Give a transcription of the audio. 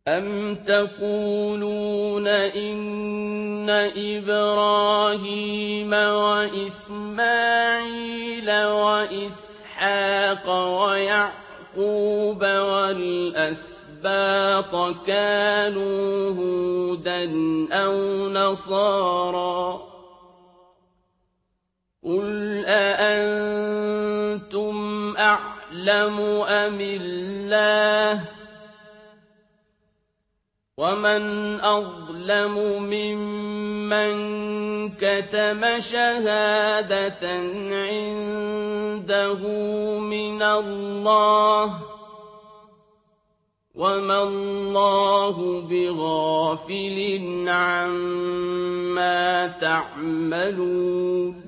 أَمْ تَقُولُونَ إِنَّ إِبْرَاهِيمَ وَإِسْمَاعِيلَ وَإِسْحَاقَ وَيَعْقُوبَ وَالْأَسْبَاطَ كَانُوا هُودًا أَوْ نَصَارَىٰ ۗ قُلْ أَأَنتُمْ أَعْلَمُ أَمِ اللَّهُ ۗ وَمَنْ أَظْلَمُ مِمَّن كَتَمَ شَهَادَةً عِندَهُ مِنَ اللَّهِ ۗ وَمَا اللَّهُ بِغَافِلٍ عَمَّا تَعْمَلُونَ